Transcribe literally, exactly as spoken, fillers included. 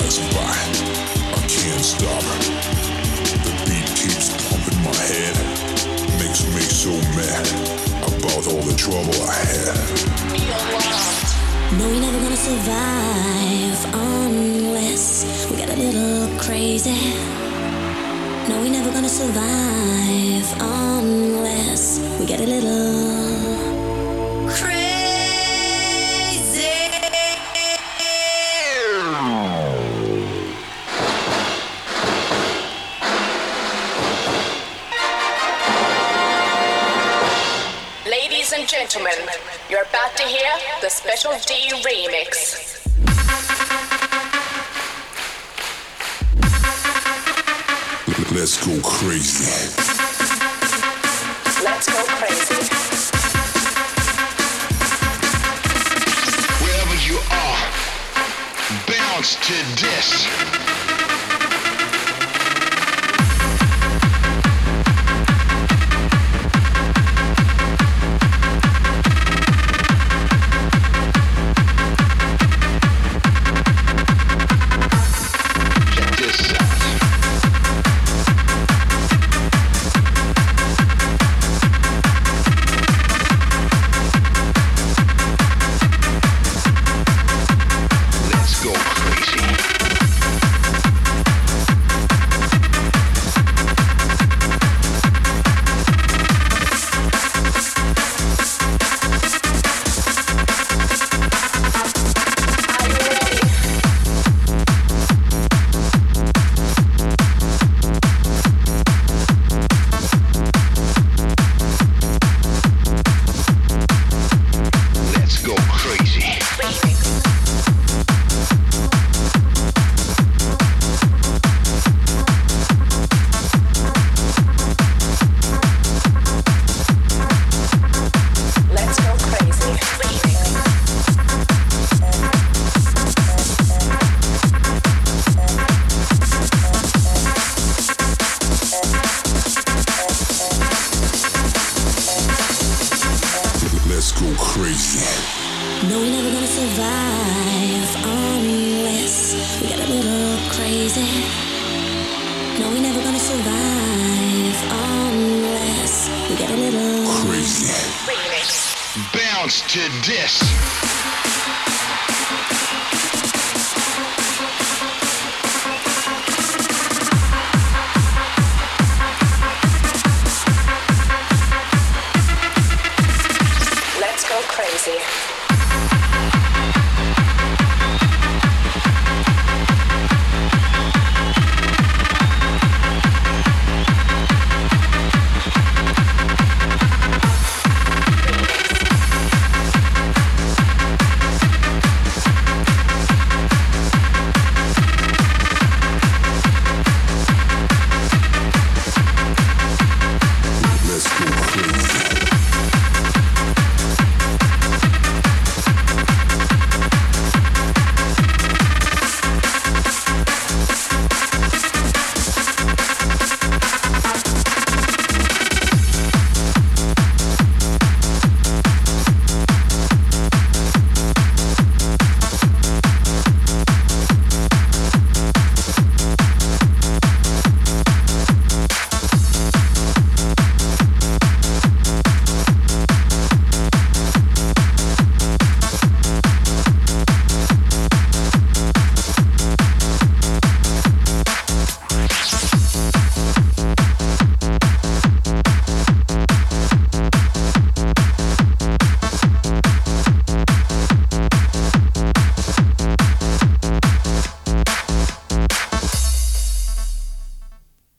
passing by. I can't stop. The beat keeps pumping my head. Makes me so mad about all the trouble I had. No, we're never gonna survive unless we get a little crazy. No, we're never gonna survive unless we get a little crazy. Ladies and gentlemen, you're about to hear the Special D remix. Let's go crazy. Let's go crazy. Wherever you are, bounce to this. Bounce to this.